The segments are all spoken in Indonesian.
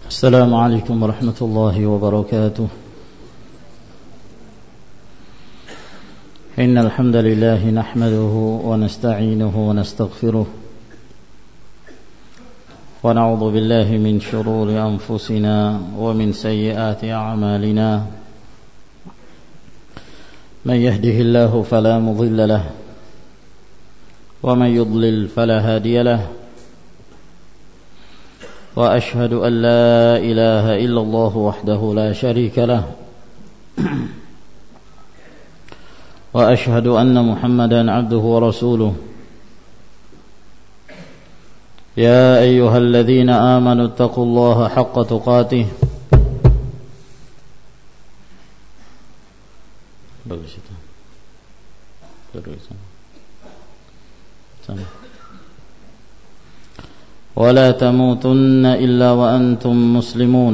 السلام عليكم ورحمة الله وبركاته. إن الحمد لله نحمده ونستعينه ونستغفره ونعوذ بالله من شرور أنفسنا ومن سيئات أعمالنا. من يهده الله فلا مضل له ومن يضلل فلا هادي له. وأشهد أن لا إله إلا الله وحده لا شريك له وأشهد أن محمدا عبده ورسوله. يا أيها الذين آمنوا اتقوا الله حق تقاته ولا تموتن إلا وأنتم مسلمون.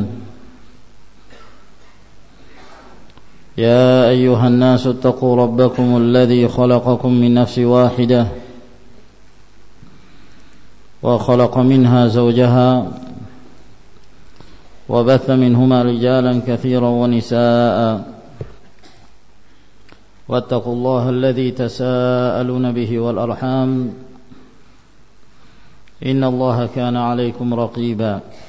يا أيها الناس اتقوا ربكم الذي خلقكم من نفس واحدة وخلق منها زوجها وبث منهما رجالا كثيرا ونساء واتقوا الله الذي تساءلون به والأرحام إن الله كان عليكم رقيبا.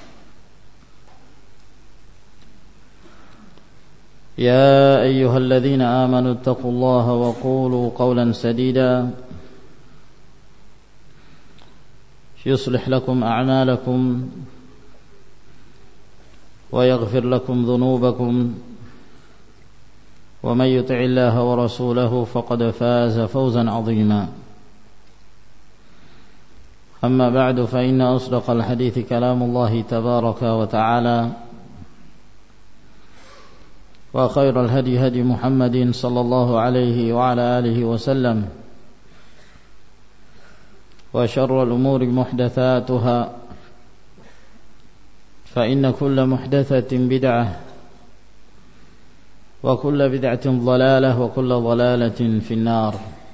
يا أيها الذين آمنوا اتقوا الله وقولوا قولا سديدا يصلح لكم أعمالكم ويغفر لكم ذنوبكم ومن يطع الله ورسوله فقد فاز فوزا عظيما. أما بعد فإن أصدق الحديث كلام الله تبارك وتعالى وخير الهدي هدي محمد صلى الله عليه وعلى آله وسلم وشر الأمور محدثاتها فإن كل محدثة بدعة وكل بدعة ضلالة وكل ضلالة في النار.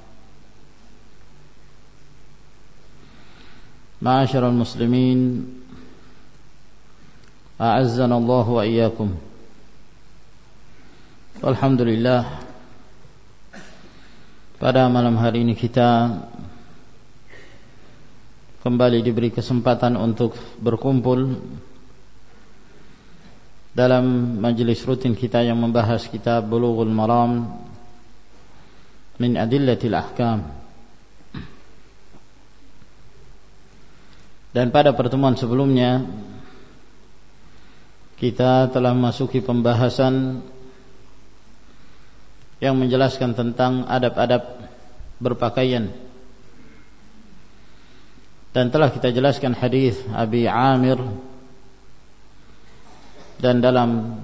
معاشر المسلمين أعزنا الله وإياكم. Alhamdulillah, pada malam hari ini kita kembali diberi kesempatan untuk berkumpul dalam majelis rutin kita yang membahas kitab Bulughul Maram min Adillatil Ahkam. Dan pada pertemuan sebelumnya kita telah memasuki pembahasan yang menjelaskan tentang adab-adab berpakaian, dan telah kita jelaskan hadis Abi Amir, dan dalam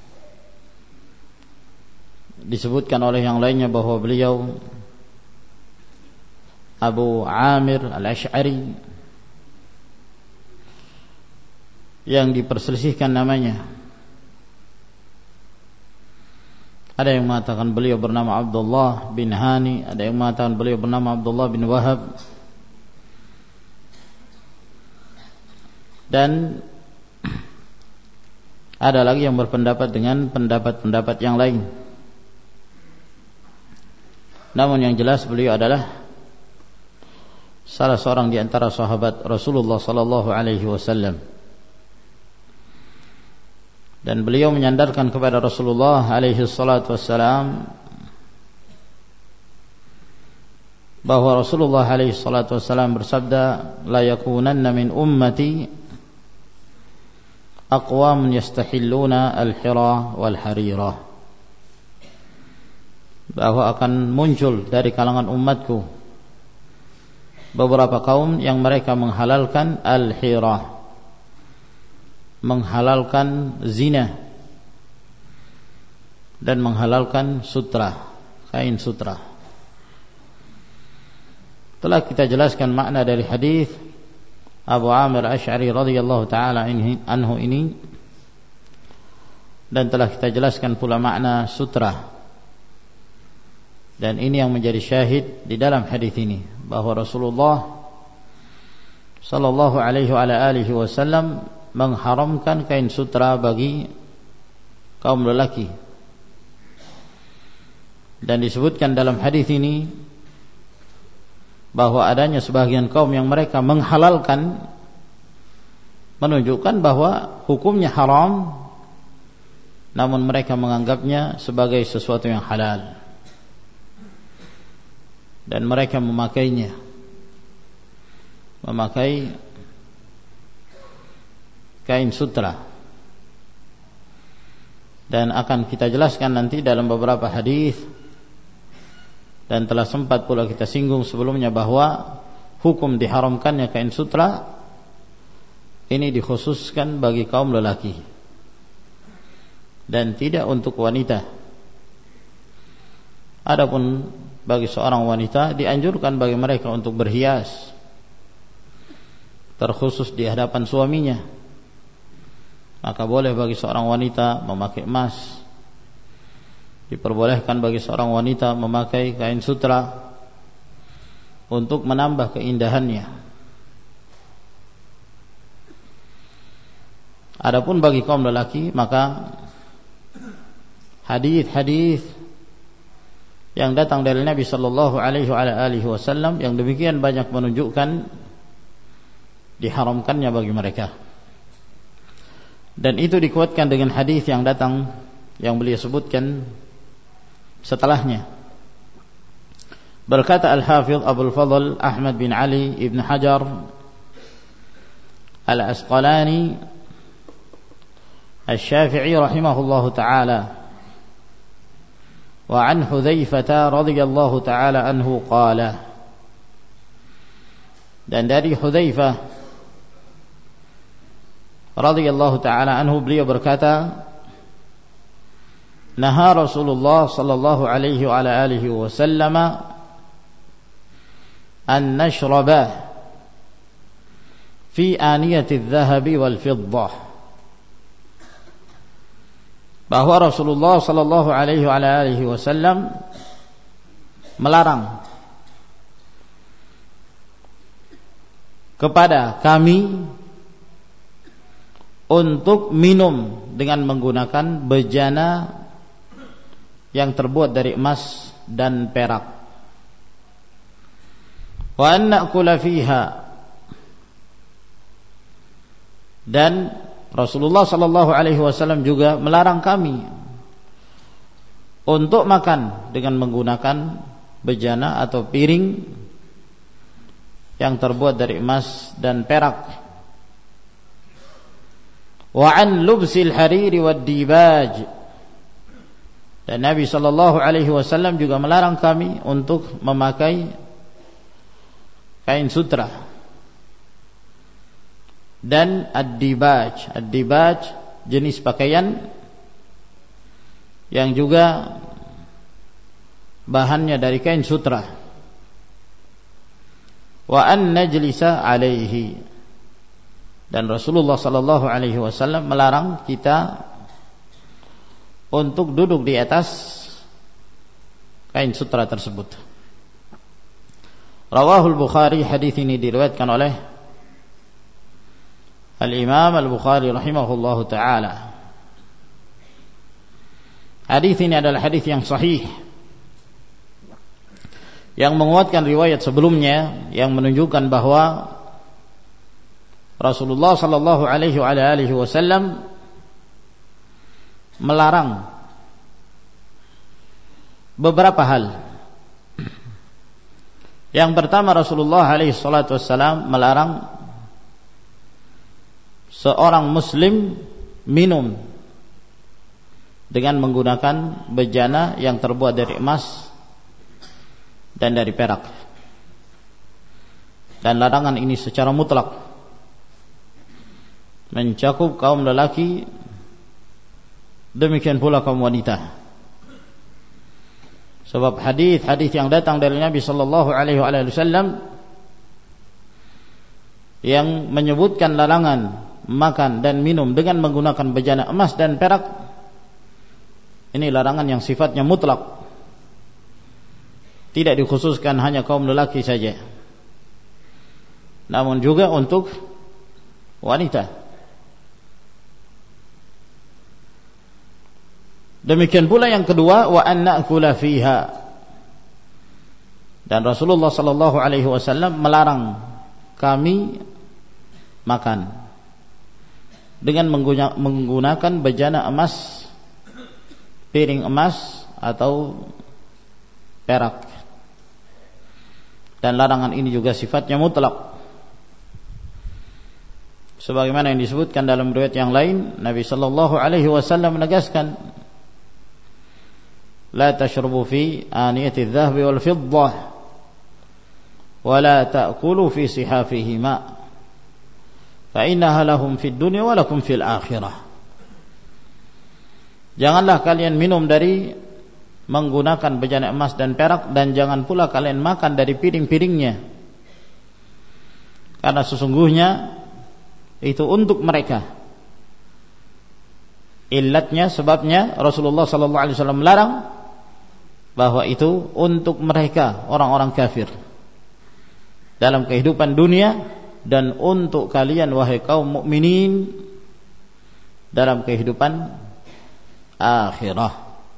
disebutkan oleh yang lainnya bahwa beliau Abu Amir Al-Ash'ari yang diperselisihkan namanya. Ada yang mengatakan beliau bernama Abdullah bin Hani, ada yang mengatakan beliau bernama Abdullah bin Wahab, dan ada lagi yang berpendapat dengan pendapat-pendapat yang lain. Namun yang jelas beliau adalah salah seorang di antara sahabat Rasulullah sallallahu alaihi wasallam. Dan beliau menyandarkan kepada Rasulullah alaihi salatu wassalam bahwa Rasulullah alaihi salatu wassalam bersabda, la yakunanna min ummati aqwamun yastahilluna al-hira wal harira, bahwa akan muncul dari kalangan umatku beberapa kaum yang mereka menghalalkan al-hira, menghalalkan zina, dan menghalalkan sutra, kain sutra. Telah kita jelaskan makna dari hadis Abu Amir Asy'ari radhiyallahu taala anhu ini, dan telah kita jelaskan pula makna sutra. Dan ini yang menjadi syahid di dalam hadis ini, bahwa Rasulullah sallallahu alaihi wa alihi wasallam mengharamkan kain sutra bagi kaum lelaki. Dan disebutkan dalam hadis ini bahwa adanya sebagian kaum yang mereka menghalalkan, menunjukkan bahwa hukumnya haram, namun mereka menganggapnya sebagai sesuatu yang halal dan mereka memakainya, memakai kain sutra. Dan akan kita jelaskan nanti dalam beberapa hadis, dan telah sempat pula kita singgung sebelumnya bahwa hukum diharamkannya kain sutra ini dikhususkan bagi kaum lelaki dan tidak untuk wanita. Adapun bagi seorang wanita dianjurkan bagi mereka untuk berhias, terkhusus di hadapan suaminya. Maka boleh bagi seorang wanita memakai emas, diperbolehkan bagi seorang wanita memakai kain sutra untuk menambah keindahannya. Adapun bagi kaum lelaki, maka hadis-hadis yang datang dari Nabi sallallahu alaihi wasallam yang demikian banyak menunjukkan diharamkannya bagi mereka. Dan itu dikuatkan dengan hadis yang datang yang beliau sebutkan setelahnya. Berkata Al-Hafidh Abdul Fadl Ahmad bin Ali Ibn Hajar Al-Asqalani Al-Syafi'i rahimahullahu ta'ala, wa an Hudzaifah radhiyallahu ta'ala anhu qala, dan dari Hudzaifah radhiyallahu ta'ala anhu beliau berkata, naha Rasulullah sallallahu alaihi wa alihi wasallam an nashraba fi aniyati adh-dhahabi wal fiddah, bahwa Rasulullah sallallahu alaihi wa alihi wasallam melarang kepada kami untuk minum dengan menggunakan bejana yang terbuat dari emas dan perak. Wa an na'kula fiha, dan Rasulullah sallallahu alaihi wasallam juga melarang kami untuk makan dengan menggunakan bejana atau piring yang terbuat dari emas dan perak. Wa an lubsil hariri wad dibaj, dan Nabi sallallahu alaihi wasallam juga melarang kami untuk memakai kain sutra dan ad-dibaj. Ad-dibaj jenis pakaian yang juga bahannya dari kain sutra. Wa an najlisa alaihi, dan Rasulullah sallallahu alaihi wasallam melarang kita untuk duduk di atas kain sutra tersebut. Rawahul Bukhari, hadis ini diriwayatkan oleh Al-Imam Al-Bukhari rahimahullahu ta'ala. Hadis ini adalah hadis yang sahih, yang menguatkan riwayat sebelumnya yang menunjukkan bahwa Rasulullah sallallahu alaihi wasallam melarang beberapa hal. Yang pertama, Rasulullah alaihi salatu wasallam melarang seorang muslim minum dengan menggunakan bejana yang terbuat dari emas dan dari perak. Dan larangan ini secara mutlak mencakup kaum lelaki, demikian pula kaum wanita. Sebab hadis-hadis yang datang dari Nabi sallallahu alaihi wasallam yang menyebutkan larangan makan dan minum dengan menggunakan bejana emas dan perak, ini larangan yang sifatnya mutlak, tidak dikhususkan hanya kaum lelaki saja, namun juga untuk wanita. Demikian pula yang kedua, wa an na'kula fiha. Dan Rasulullah sallallahu alaihi wasallam melarang kami makan dengan menggunakan bejana emas, piring emas atau perak. Dan larangan ini juga sifatnya mutlak. Sebagaimana yang disebutkan dalam riwayat yang lain, Nabi sallallahu alaihi wasallam menegaskan, la tashrubu fi aniyati adh-dhahabi wal fiddah wa la ta'kulu fi sihafihima fa innaha lahum fid dunya wa lakum fil akhirah. Janganlah kalian minum dari menggunakan bejana emas dan perak, dan jangan pula kalian makan dari piring-piringnya, karena sesungguhnya itu untuk mereka. Illatnya, sebabnya Rasulullah sallallahu alaihi wasallam melarang bahwa itu untuk mereka orang-orang kafir dalam kehidupan dunia, dan untuk kalian wahai kaum mukminin dalam kehidupan akhirah.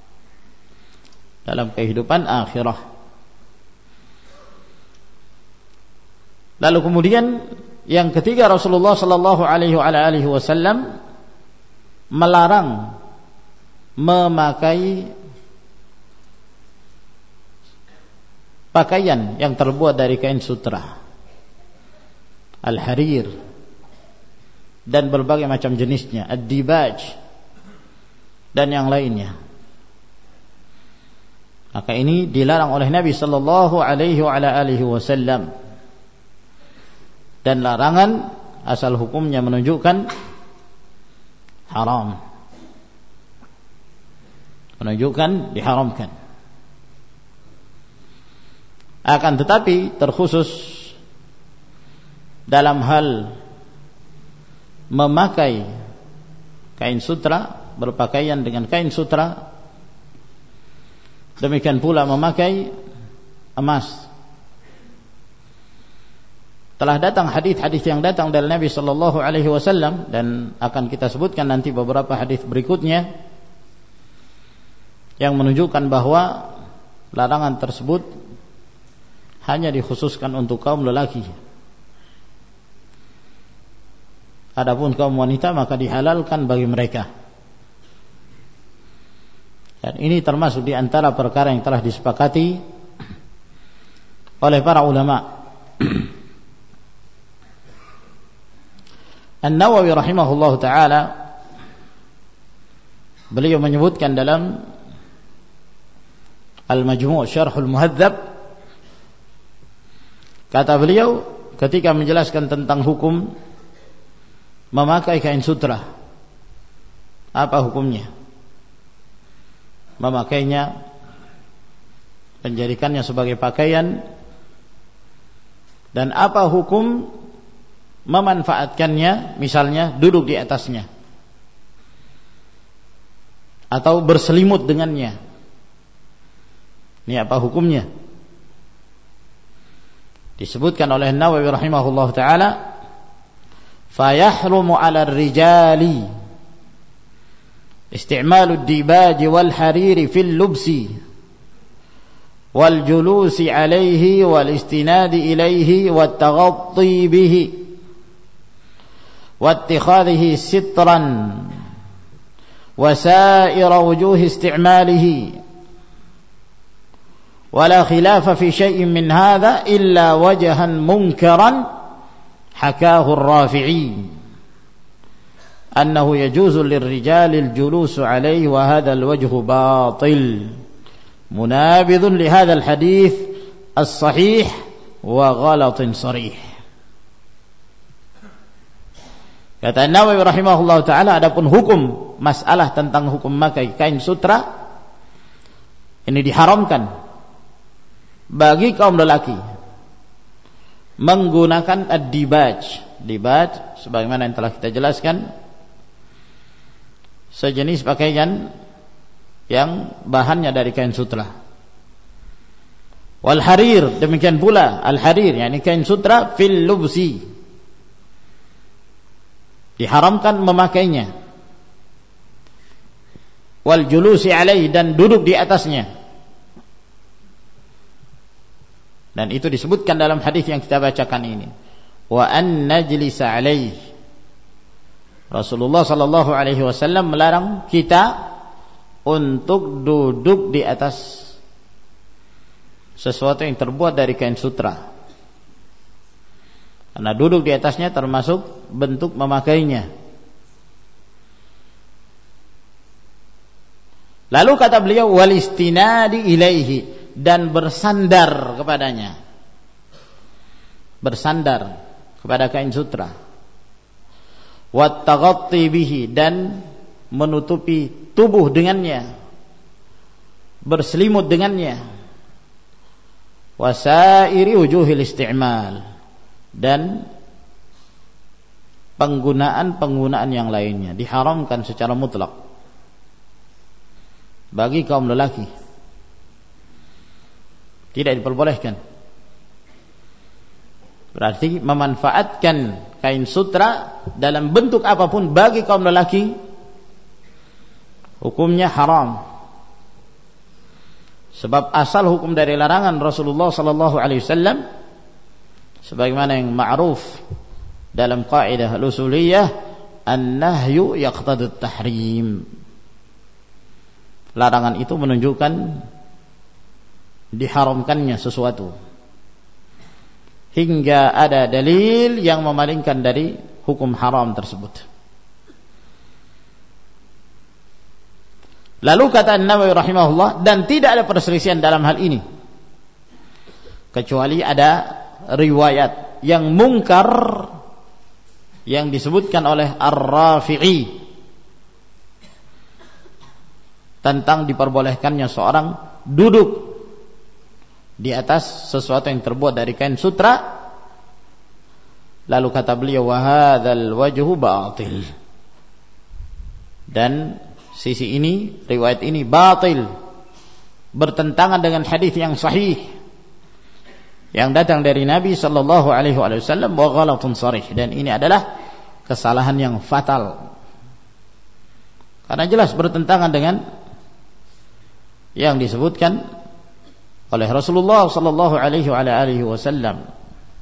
Dalam kehidupan akhirah. Lalu kemudian yang ketiga, Rasulullah sallallahu alaihi wasallam melarang memakai pakaian yang terbuat dari kain sutra, al-harir, dan berbagai macam jenisnya, ad-dibaj, dan yang lainnya. Maka ini dilarang oleh Nabi sallallahu alaihi wasallam. Dan larangan asal hukumnya menunjukkan haram, menunjukkan diharamkan. Akan tetapi terkhusus dalam hal memakai kain sutra, berpakaian dengan kain sutra, demikian pula memakai emas. Telah datang hadis-hadis yang datang dari Nabi sallallahu alaihi wasallam, dan akan kita sebutkan nanti beberapa hadis berikutnya yang menunjukkan bahwa larangan tersebut hanya dikhususkan untuk kaum lelaki. Adapun kaum wanita maka dihalalkan bagi mereka. Dan ini termasuk di antara perkara yang telah disepakati oleh para ulama. An-Nawawi rahimahullahu ta'ala, beliau menyebutkan dalam Al-Majmu' Syarhul Muhadzab, kata beliau ketika menjelaskan tentang hukum memakai kain sutra, apa hukumnya memakainya, menjadikannya sebagai pakaian, dan apa hukum memanfaatkannya, misalnya duduk di atasnya atau berselimut dengannya. Ini apa hukumnya? Disebutkan oleh Nawawi rahimahullah ta'ala, fayahrumu 'ala ar-rijali isti'malu ad-dibaj wal hariri fil lubsi wal julusi 'alayhi wal istinadi ilayhi wat taghatti bihi واتخاذه سترا وسائر وجوه استعماله ولا خلاف في شيء من هذا إلا وجها منكرا حكاه الرافعي أنه يجوز للرجال الجلوس عليه وهذا الوجه باطل منابذ لهذا الحديث الصحيح وغلط صريح. Kata Nawawi rahimahullah ta'ala, adapun hukum masalah tentang hukum memakai kain sutra ini diharamkan bagi kaum lelaki menggunakan ad-dibaj. Dibaj sebagaimana yang telah kita jelaskan, sejenis pakaian yang bahannya dari kain sutra. Wal harir, demikian pula al-harir, yakni kain sutra fil lubsi, diharamkan memakainya. wal julusi alaihi, dan duduk di atasnya. Dan itu disebutkan dalam hadis yang kita bacakan ini, wa an najlisa alaihi. Rasulullah sallallahu alaihi wasallam melarang kita untuk duduk di atas sesuatu yang terbuat dari kain sutra, karena duduk di atasnya termasuk bentuk memakainya. Lalu kata beliau, wal istinadi ilaihi, dan bersandar kepadanya, bersandar kepada kain sutra, wat taghatti bihi, dan menutupi tubuh dengannya, berselimut dengannya, wasairi wujuhil isti'mal, dan penggunaan yang lainnya diharamkan secara mutlak bagi kaum lelaki, tidak diperbolehkan. Berarti memanfaatkan kain sutra dalam bentuk apapun bagi kaum lelaki hukumnya haram. Sebab asal hukum dari larangan Rasulullah sallallahu alaihi wasallam, sebagaimana yang ma'ruf dalam kaidah al-usuliyah, an-nahyu yaqtadi at-tahrim. Larangan itu menunjukkan diharamkannya sesuatu hingga ada dalil yang memalingkan dari hukum haram tersebut. Lalu kata An-Nawawi rahimahullah, dan tidak ada perselisihan dalam hal ini kecuali ada riwayat yang mungkar yang disebutkan oleh Ar-Rafi'i tentang diperbolehkannya seorang duduk di atas sesuatu yang terbuat dari kain sutra. Lalu kata beliau, wa hadzal wajhu batil, dan sisi ini, riwayat ini batil, bertentangan dengan hadis yang sahih yang datang dari Nabi sallallahu alaihi wasallam, wa ghalatun sharih, dan ini adalah kesalahan yang fatal karena jelas bertentangan dengan yang disebutkan oleh Rasulullah sallallahu alaihi wasallam.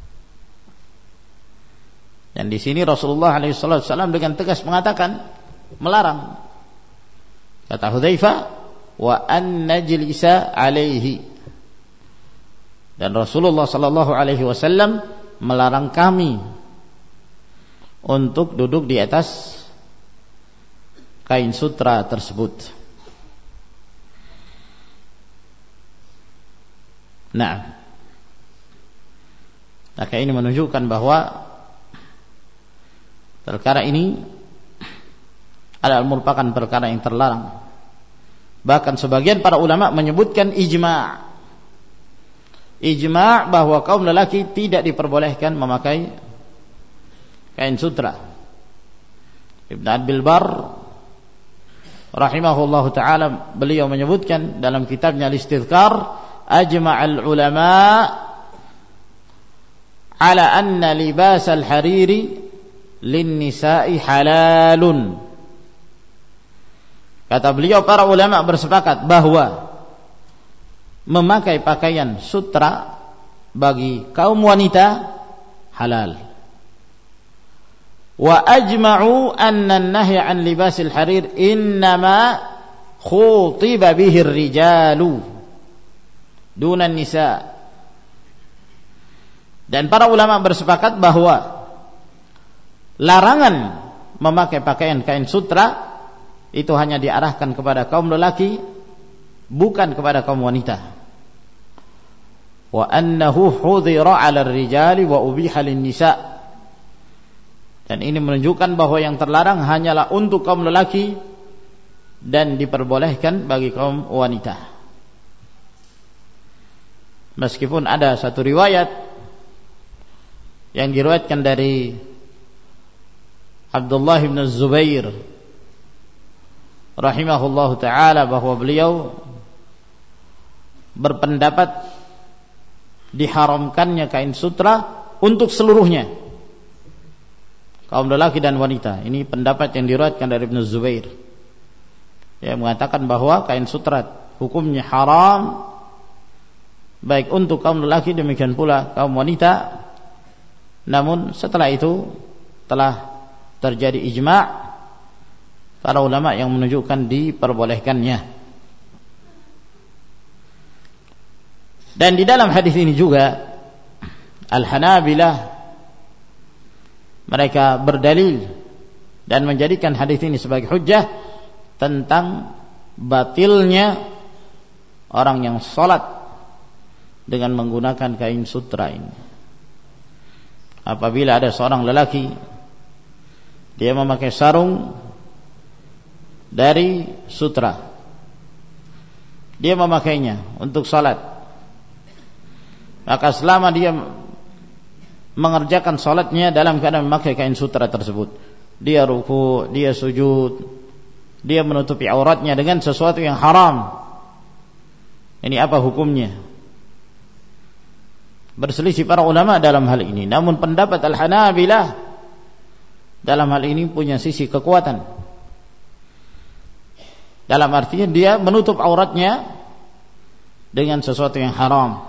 Dan di sini Rasulullah alaihi wasallam dengan tegas mengatakan, melarang. Kata Hudzaifah, wa an najlisa alaihi, dan Rasulullah sallallahu alaihi wasallam melarang kami untuk duduk di atas kain sutra tersebut. Nah, maka ini menunjukkan bahwa perkara ini adalah merupakan perkara yang terlarang. Bahkan sebagian para ulama menyebutkan ijma' bahwa kaum lelaki tidak diperbolehkan memakai kain sutra. Ibn Abdul Bar rahimahullahu ta'ala, beliau menyebutkan dalam kitabnya Al-Istidhkar, ajma'al ulama ala anna libas al-hariri lin-nisa'i halalun. Kata beliau, para ulama bersepakat bahwa memakai pakaian sutra bagi kaum wanita halal. Wa ajma'u anna an-nahya an libasil harir innama khutiba bihi ar-rijalu dunan nisa. Dan para ulama bersepakat bahwa larangan memakai pakaian kain sutra itu hanya diarahkan kepada kaum lelaki, bukan kepada kaum wanita. Wa annahu hudhira 'ala ar-rijali wa ubiha lin-nisa. Dan ini menunjukkan bahwa yang terlarang hanyalah untuk kaum lelaki dan diperbolehkan bagi kaum wanita. Meskipun ada satu riwayat yang diriwayatkan dari Abdullah bin Zubair rahimahullahu ta'ala bahwa beliau berpendapat diharamkannya kain sutra untuk seluruhnya, kaum lelaki dan wanita. Ini pendapat yang diriwayatkan dari Ibnu Zubair. yang mengatakan bahwa kain sutra hukumnya haram baik untuk kaum lelaki demikian pula kaum wanita. Namun setelah itu telah terjadi ijma' para ulama yang menunjukkan diperbolehkannya. Dan di dalam hadis ini juga Al-Hanabilah mereka berdalil dan menjadikan hadis ini sebagai hujjah tentang batilnya orang yang salat dengan menggunakan kain sutra ini. Apabila ada seorang lelaki dia memakai sarung dari sutra, dia memakainya untuk salat, maka selama dia mengerjakan salatnya dalam keadaan memakai kain sutra tersebut, dia ruku, dia sujud, dia menutupi auratnya dengan sesuatu yang haram, ini apa hukumnya? Berselisih para ulama dalam hal ini. Namun pendapat Al-Hanabilah dalam hal ini punya sisi kekuatan. Dalam artinya dia menutup auratnya dengan sesuatu yang haram.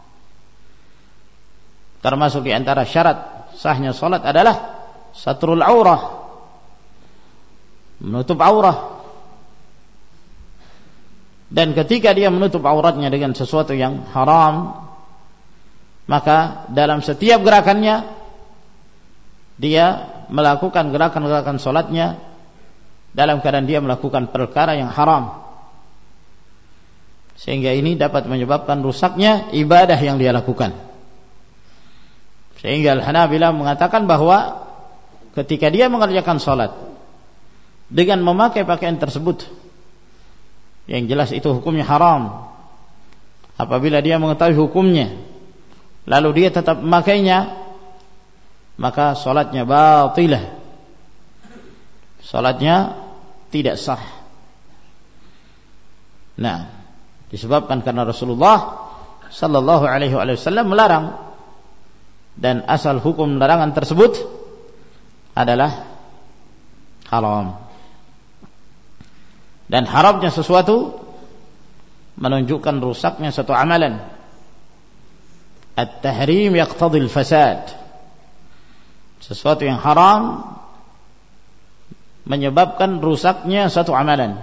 Termasuk di antara syarat sahnya salat adalah satrul aurah, menutup aurah. Dan ketika dia menutup auratnya dengan sesuatu yang haram, maka dalam setiap gerakannya dia melakukan gerakan-gerakan salatnya dalam keadaan dia melakukan perkara yang haram, sehingga ini dapat menyebabkan rusaknya ibadah yang dia lakukan. Sehingga Al-Hanabilah mengatakan bahwa ketika dia mengerjakan salat dengan memakai pakaian tersebut, yang jelas itu hukumnya haram, apabila dia mengetahui hukumnya lalu dia tetap memakainya, maka salatnya batilah, salatnya tidak sah. Nah, disebabkan karena Rasulullah sallallahu alaihi wasallam melarang, dan asal hukum larangan tersebut adalah haram. Dan haramnya sesuatu menunjukkan rusaknya satu amalan. At-tahrim yaqtadhi al-fasad. Sesuatu yang haram menyebabkan rusaknya satu amalan.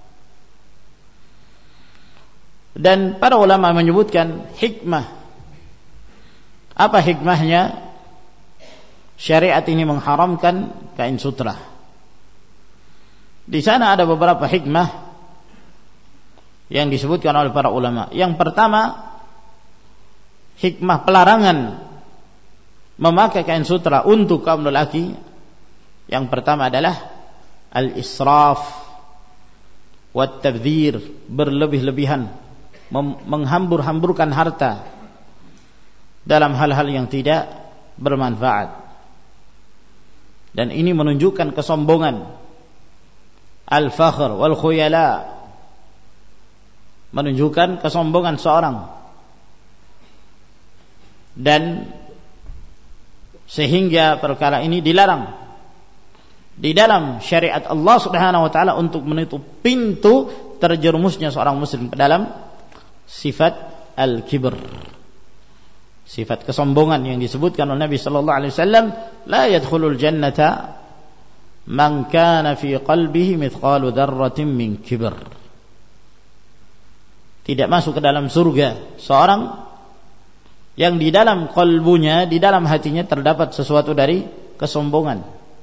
Dan para ulama menyebutkan hikmah. Apa hikmahnya syariat ini mengharamkan kain sutra? Di sana ada beberapa hikmah yang disebutkan oleh para ulama. Yang pertama, hikmah pelarangan memakai kain sutra untuk kaum lelaki. Yang pertama adalah al-israf wat tabdzir, berlebih-lebihan, menghambur-hamburkan harta dalam hal-hal yang tidak bermanfaat. Dan ini menunjukkan kesombongan, al-fakhr wal khuyala, menunjukkan kesombongan seorang. Dan sehingga perkara ini dilarang di dalam syariat Allah Subhanahu wa taala untuk menutup pintu terjerumusnya seorang muslim ke dalam sifat al-kibr, sifat kesombongan yang disebutkan oleh Nabi sallallahu alaihi wasallam, la yadkhulul jannata man kana fi qalbihi mithqalu dzarratin min kibr. Tidak masuk ke dalam surga seorang yang di dalam qalbunya, di dalam hatinya terdapat sesuatu dari kesombongan,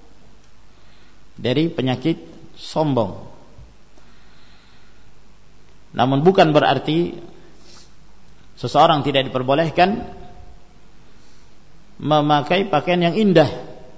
dari penyakit sombong. Namun bukan berarti seseorang tidak diperbolehkan memakai pakaian yang indah.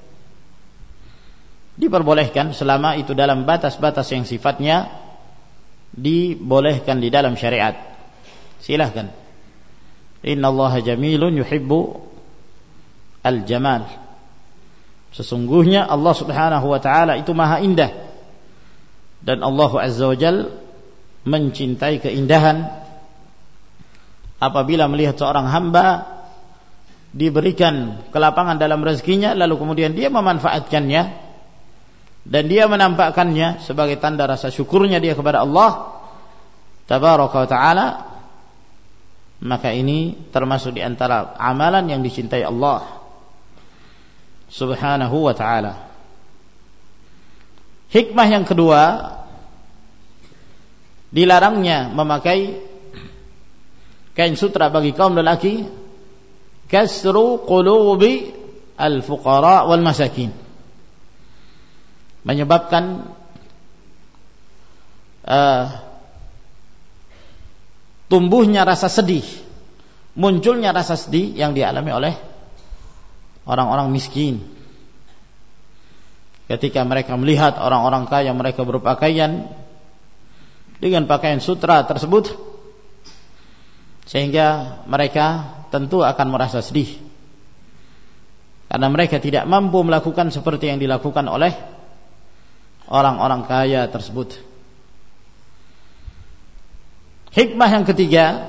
Diperbolehkan selama itu dalam batas-batas yang sifatnya dibolehkan di dalam syariat. Silahkan. Innallaha jamilun yuhibbu al-jamal. Sesungguhnya Allah Subhanahu wa taala itu maha indah, dan Allah Azza wa Jalla mencintai keindahan. Apabila melihat seorang hamba diberikan kelapangan dalam rezekinya, lalu kemudian dia memanfaatkannya dan dia menampakkannya sebagai tanda rasa syukurnya dia kepada Allah tabaraka wa taala, maka ini termasuk di antara amalan yang dicintai Allah subhanahu wa taala. Hikmah yang kedua, dilarangnya memakai kain sutra bagi kaum lelaki, kasru qulubi al-fuqara wal masakin, menyebabkan tumbuhnya rasa sedih, munculnya rasa sedih yang dialami oleh orang-orang miskin ketika mereka melihat orang-orang kaya mereka berpakaian dengan pakaian sutra tersebut, sehingga mereka tentu akan merasa sedih karena mereka tidak mampu melakukan seperti yang dilakukan oleh orang-orang kaya tersebut. Hikmah yang ketiga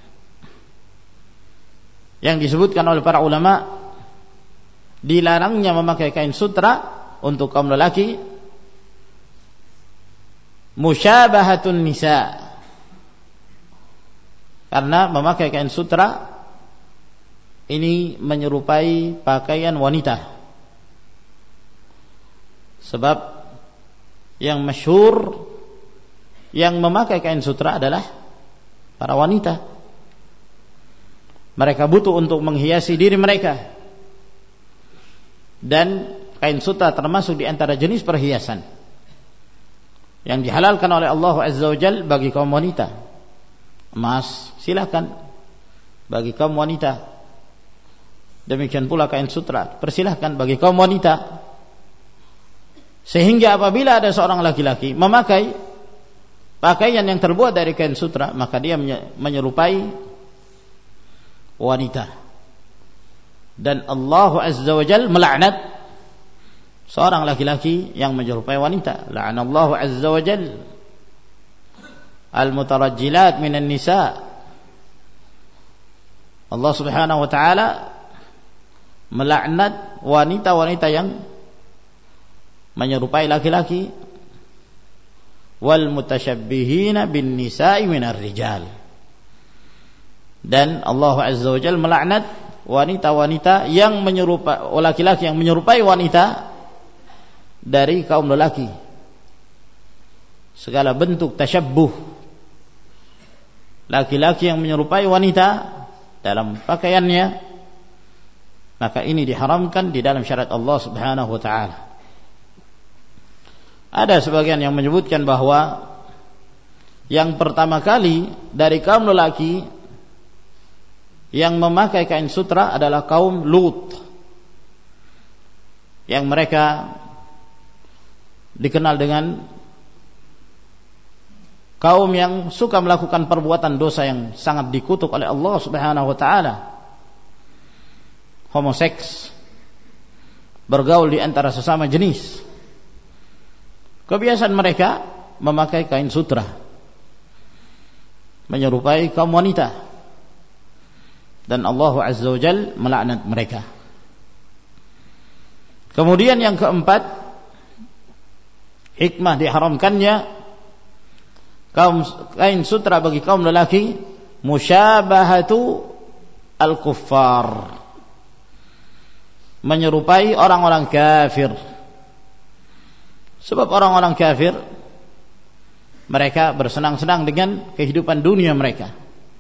yang disebutkan oleh para ulama, dilarangnya memakai kain sutra untuk kaum lelaki, musyabahatun nisa, karena memakai kain sutra ini menyerupai pakaian wanita. Sebab yang masyhur yang memakai kain sutra adalah para wanita. Mereka butuh untuk menghiasi diri mereka, dan kain sutra termasuk di antara jenis perhiasan yang dihalalkan oleh Allah Azza wa Jalla bagi kaum wanita. Emas silakan bagi kaum wanita, demikian pula kain sutra persilahkan bagi kaum wanita. Sehingga apabila ada seorang laki-laki memakai pakaian yang terbuat dari kain sutra, maka dia menyerupai wanita, dan Allah Azza wa Jalla melaknat seorang laki-laki yang menyerupai wanita. La'anallahu Azza wa Jalla al-mutarajjilat minan nisa. Allah Subhanahu wa taala melaknat wanita-wanita yang menyerupai laki-laki, wal mutasyabbihin bin nisa'i minar rijal. Dan Allah Azza wa Jalla melaknat wanita-wanita yang menyerupai laki-laki yang menyerupai wanita dari kaum lelaki. Segala bentuk tasyabbuh laki-laki yang menyerupai wanita dalam pakaiannya, maka ini diharamkan di dalam syariat Allah Subhanahu wa taala. Ada sebagian yang menyebutkan bahwa yang pertama kali dari kaum lelaki yang memakai kain sutra adalah kaum Lut, yang mereka dikenal dengan kaum yang suka melakukan perbuatan dosa yang sangat dikutuk oleh Allah Subhanahu wa taala. Homoseks, bergaul di antara sesama jenis. Kebiasaan mereka memakai kain sutra, menyerupai kaum wanita, dan Allah Azza wa Jalla melaknat mereka. Kemudian yang keempat, hikmah diharamkannya kain sutra bagi kaum lelaki, musyabahatu al-kuffar, menyerupai orang-orang kafir. Sebab orang-orang kafir mereka bersenang-senang dengan kehidupan dunia mereka,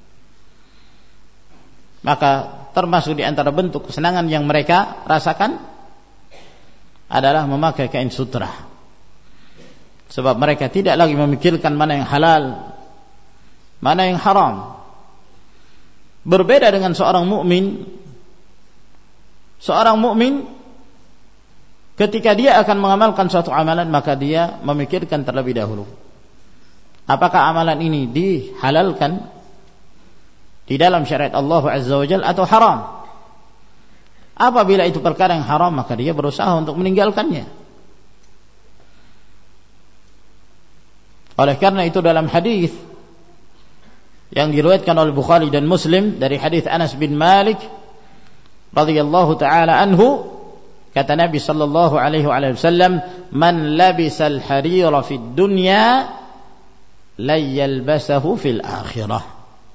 maka termasuk di antara bentuk kesenangan yang mereka rasakan adalah memakai kain sutra. Sebab mereka tidak lagi memikirkan mana yang halal, mana yang haram. Berbeda dengan seorang mukmin. Seorang mukmin ketika dia akan mengamalkan suatu amalan, maka dia memikirkan terlebih dahulu, apakah amalan ini dihalalkan di dalam syariat Allah Azza wa Jalla atau haram. Apabila itu perkara yang haram, maka dia berusaha untuk meninggalkannya. Oleh karena itu dalam hadis yang diriwayatkan oleh Bukhari dan Muslim dari hadis Anas bin Malik radhiyallahu taala anhu, Kata Nabi sallallahu alaihi wasallam, "Man labisal harira fid dunya la yalbasahu fil akhirah."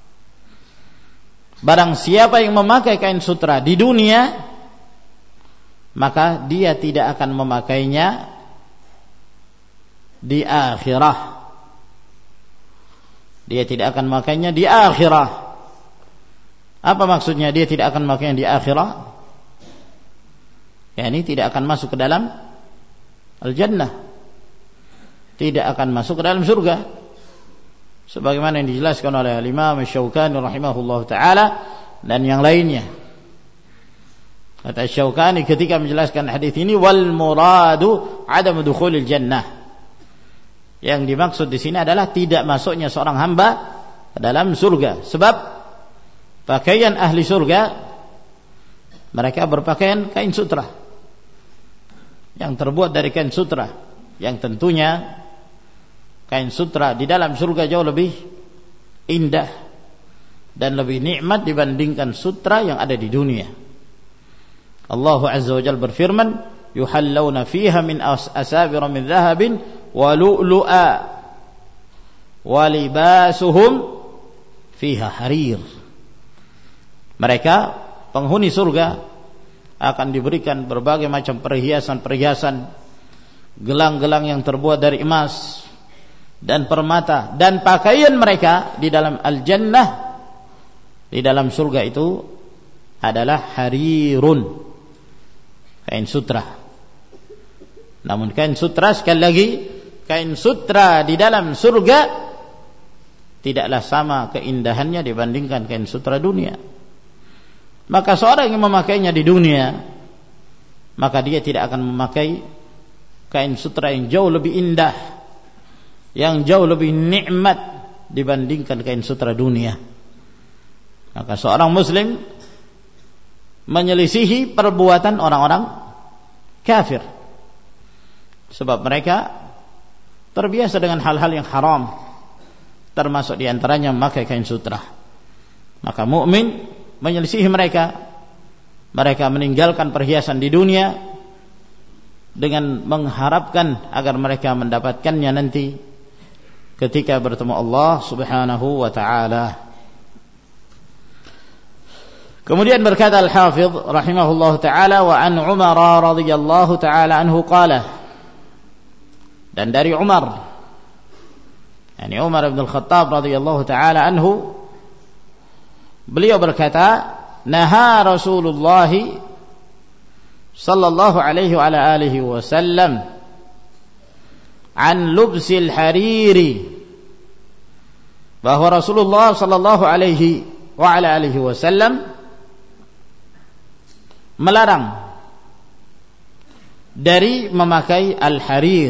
Barang siapa yang memakai kain sutra di dunia, maka dia tidak akan memakainya di akhirah. Dia tidak akan memakainya di akhirah. Apa maksudnya dia tidak akan memakainya di akhirah? Ini tidak akan masuk ke dalam al-jannah, tidak akan masuk ke dalam surga, sebagaimana yang dijelaskan oleh Imam Syaukani rahimahullah ta'ala dan yang lainnya. Kata Syaukani ketika menjelaskan hadis ini, wal muradu adam dukhulil jannah, yang dimaksud di sini adalah tidak masuknya seorang hamba ke dalam surga. Sebab pakaian ahli surga, mereka berpakaian kain sutra yang terbuat dari kain sutra, yang tentunya kain sutra di dalam surga jauh lebih indah dan lebih nikmat dibandingkan sutra yang ada di dunia. Allah Azza wa Jalla berfirman, yuhallawna fiha min asabir min dhahabin wa lu'lu'a wa libasuhum fiha harir. Mereka penghuni surga akan diberikan berbagai macam perhiasan-perhiasan, gelang-gelang yang terbuat dari emas dan permata, dan pakaian mereka di dalam al-jannah, di dalam surga itu adalah harirun, kain sutra. Namun kain sutra, sekali lagi, kain sutra di dalam surga tidaklah sama keindahannya dibandingkan kain sutra dunia. Maka seorang yang memakainya di dunia, maka dia tidak akan memakai kain sutra yang jauh lebih indah, yang jauh lebih nikmat dibandingkan kain sutra dunia. Maka seorang muslim menyelisihi perbuatan orang-orang kafir, sebab mereka terbiasa dengan hal-hal yang haram, termasuk diantaranya memakai kain sutra. Maka mukmin menyelisihi mereka. Mereka meninggalkan perhiasan di dunia dengan mengharapkan agar mereka mendapatkannya nanti ketika bertemu Allah Subhanahu wa ta'ala. Kemudian berkata Al-Hafidh rahimahullah ta'ala, wa an Umar radhiyallahu ta'ala anhu qala, dan dari Umar, yani Umar bin Al-Khattab radhiyallahu ta'ala anhu, beliau berkata, naha Rasulullah sallallahu alaihi wa ala alihi wasallam an lubsil hariri, bahwa Rasulullah sallallahu alaihi wa ala alihi wasallam melarang dari memakai al-harir,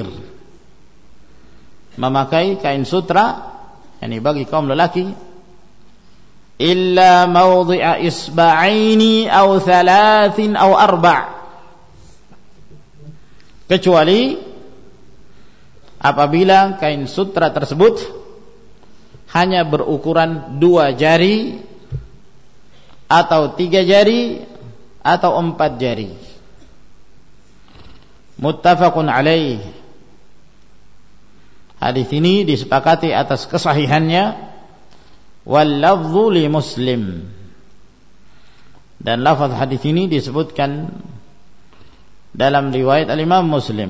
memakai kain sutra, yani bagi kaum lelaki, illa mawdi'a isba'aini aw thalathin aw arba', kecuali apabila kain sutra tersebut hanya berukuran 2 jari atau 3 jari atau 4 jari. Muttafaqun alaih. Hadis ini disepakati atas kesahihannya. Wal lafdhu li Muslim, dan lafaz hadis ini disebutkan dalam riwayat al-Imam Muslim,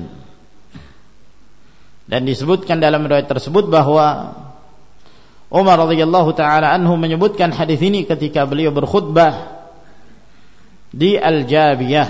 dan disebutkan dalam riwayat tersebut bahwa Umar radhiyallahu taala anhu menyebutkan hadis ini ketika beliau berkhutbah di Al-Jabiyah.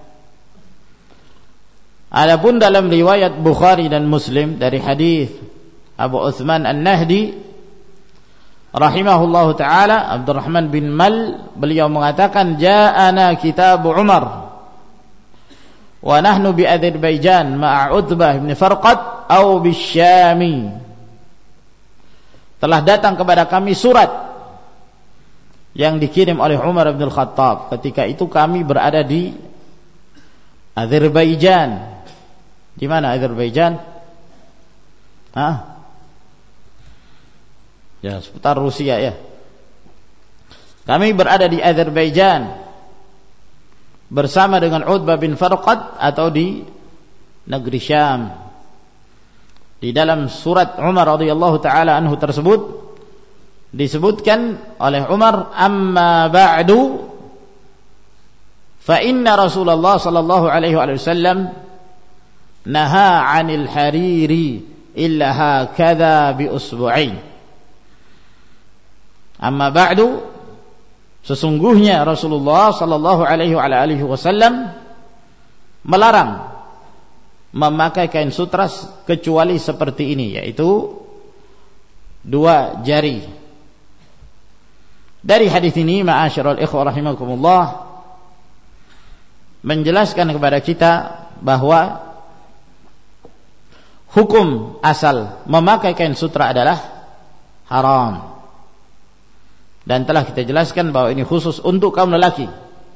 Adapun dalam riwayat Bukhari dan Muslim dari hadis Abu Utsman An-Nahdi rahimahullahu ta'ala, Abdurrahman bin Mal, beliau mengatakan, ja'ana kitab Umar wa nahnu bi Azerbaijan ma'a Utbah bin Farqad au bisyami, telah datang kepada kami surat yang dikirim oleh Umar bin Khattab. Ketika itu kami berada di Azerbaijan. Di mana Azerbaijan? Ya, seputar Rusia ya. Kami berada di Azerbaijan. bersama dengan Utbah bin Farqad atau di negeri Syam. Di dalam surat Umar radhiyallahu taala anhu tersebut disebutkan oleh Umar, amma ba'du fa inna Rasulullah sallallahu alaihi wasallam naha 'anil hariri illa hakadha bi usbu'ain. Amma ba'du, sesungguhnya Rasulullah sallallahu alaihi wasallam melarang memakai kain sutra kecuali seperti ini, yaitu 2 jari. Dari hadis ini, ma'asyiral ikhwah rahimakumullah, menjelaskan kepada kita bahwa hukum asal memakai kain sutra adalah haram. Dan telah kita jelaskan bahwa ini khusus untuk kaum lelaki.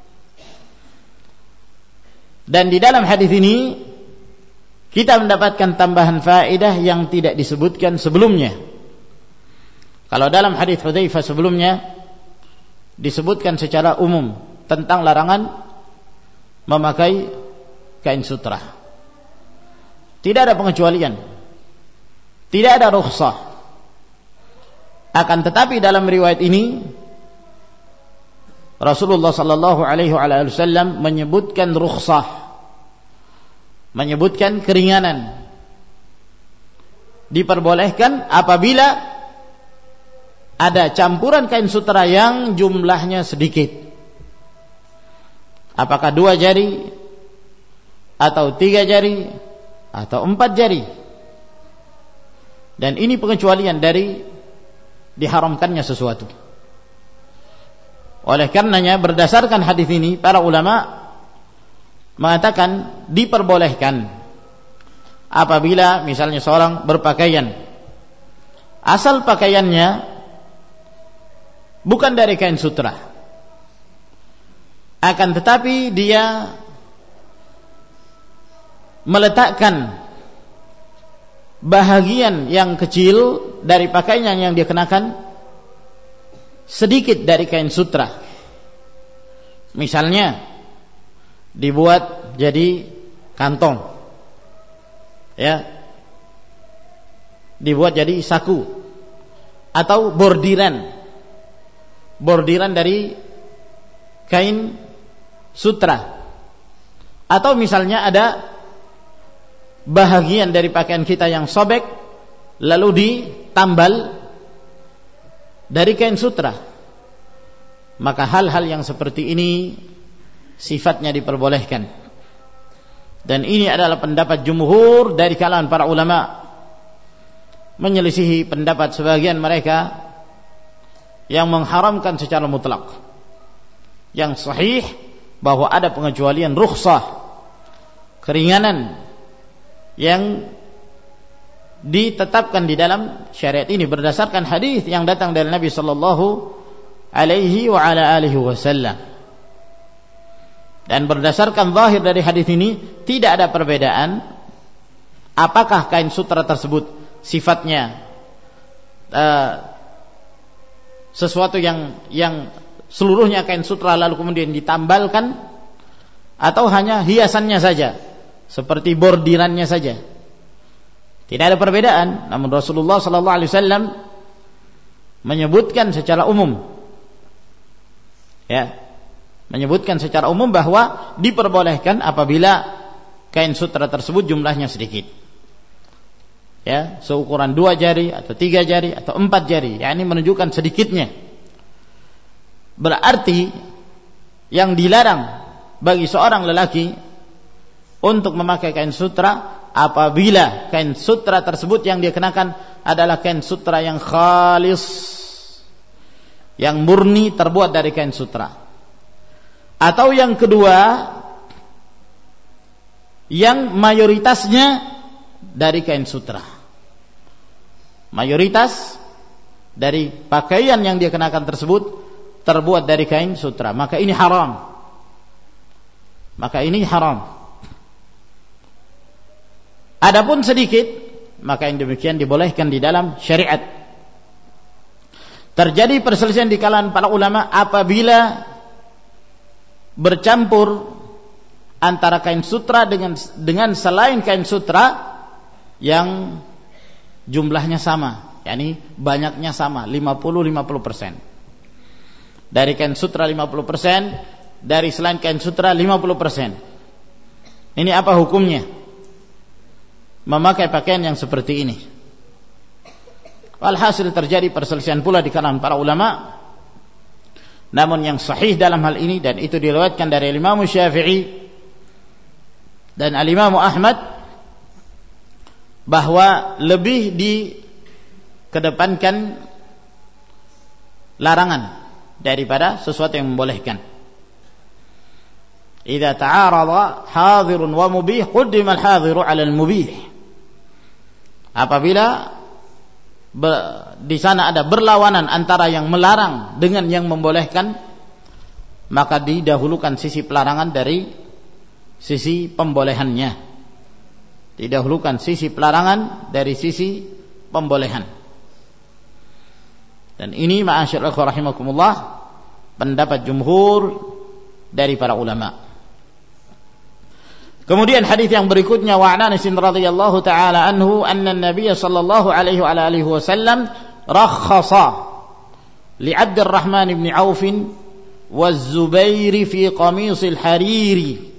Dan di dalam hadis ini kita mendapatkan tambahan faedah yang tidak disebutkan sebelumnya. Kalau dalam hadis Hudzaifah sebelumnya disebutkan secara umum tentang larangan memakai kain sutra. Tidak ada pengecualian, tidak ada rukhsah. Akan tetapi dalam riwayat ini Rasulullah sallallahu alaihi wasallam menyebutkan rukhsah, menyebutkan keringanan. Diperbolehkan apabila ada campuran kain sutra yang jumlahnya sedikit. Apakah 2 jari atau 3 jari atau 4 jari. Dan ini pengecualian dari diharamkannya sesuatu. Oleh karenanya berdasarkan hadis ini para ulama mengatakan diperbolehkan apabila misalnya seorang berpakaian, asal pakaiannya bukan dari kain sutra, akan tetapi dia meletakkan bahagian yang kecil dari pakaian yang dia kenakan sedikit dari kain sutra. Misalnya dibuat jadi kantong, ya, dibuat jadi saku, atau bordiran dari kain sutra, atau misalnya ada bahagian dari pakaian kita yang sobek lalu ditambal dari kain sutra, maka hal-hal yang seperti ini sifatnya diperbolehkan. Dan ini adalah pendapat jumhur dari kalangan para ulama, menyelisihi pendapat sebagian mereka yang mengharamkan secara mutlak. Yang sahih bahwa ada pengecualian rukhsah, keringanan yang ditetapkan di dalam syariat ini berdasarkan hadis yang datang dari Nabi sallallahu alaihi wa ala alihi wasallam. Dan berdasarkan zahir dari hadis ini tidak ada perbedaan apakah kain sutra tersebut sifatnya sesuatu yang seluruhnya kain sutra lalu kemudian ditambalkan, atau hanya hiasannya saja seperti bordirannya saja. Tidak ada perbedaan. Namun Rasulullah sallallahu alaihi wasallam menyebutkan secara umum, ya, menyebutkan secara umum bahwa diperbolehkan apabila kain sutra tersebut jumlahnya sedikit, ya, seukuran 2 jari atau 3 jari atau 4 jari, yakni menunjukkan sedikitnya. Berarti yang dilarang bagi seorang lelaki untuk memakai kain sutra apabila kain sutra tersebut yang dia kenakan adalah kain sutra yang khalis, yang murni terbuat dari kain sutra. Atau yang kedua, yang mayoritasnya dari kain sutra. Mayoritas dari pakaian yang dia kenakan tersebut terbuat dari kain sutra, maka ini haram. Maka ini haram. Adapun sedikit, maka yang demikian dibolehkan di dalam syariat. Terjadi perselisihan di kalangan para ulama apabila bercampur antara kain sutra dengan selain kain sutra yang jumlahnya sama, yakni banyaknya sama, 50%. Dari kain sutra 50%, dari selain kain sutra 50%. Ini apa hukumnya? Memakai pakaian yang seperti ini. Walhasil terjadi perselisihan pula di kalangan para ulama. Namun yang sahih dalam hal ini, dan itu diriwayatkan dari Imam Syafi'i dan Imam Ahmad, bahwa lebih dikedepankan larangan daripada sesuatu yang membolehkan. Idza ta'arada hadirun wa mubih qaddima al-hadiru 'ala al-mubih. Apabila di sana ada berlawanan antara yang melarang dengan yang membolehkan, maka didahulukan sisi pelarangan dari sisi pembolehannya. Didahulukan sisi pelarangan dari sisi pembolehan. Dan ini ma'asyiral ikhwah rahimakumullah pendapat jumhur dari para ulama. Kemudian hadis yang berikutnya, wa Anas radhiyallahu taala anhu anna an-nabiy sallallahu alaihi wa alihi wasallam rakhasa li Abdurrahman ibn Auf wa Zubair fi qamis al-hariri.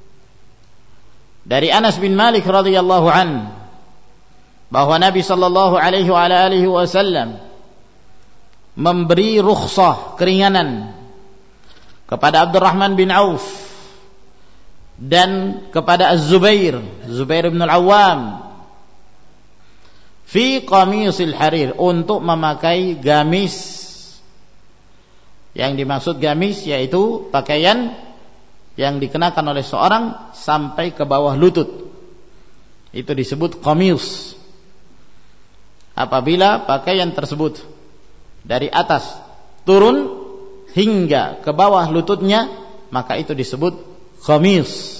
Dari Anas bin Malik radhiyallahu an, bahwa Nabi sallallahu alaihi wa alihi wasallam memberi rukhsah, keringanan kepada Abdurrahman bin Auf dan kepada Az-Zubair bin Al-Awwam fi qamisil harir, untuk memakai gamis. Yang dimaksud gamis yaitu pakaian yang dikenakan oleh seorang sampai ke bawah lutut. Itu disebut qamis. Apabila pakaian tersebut dari atas turun hingga ke bawah lututnya, maka itu disebut qamis.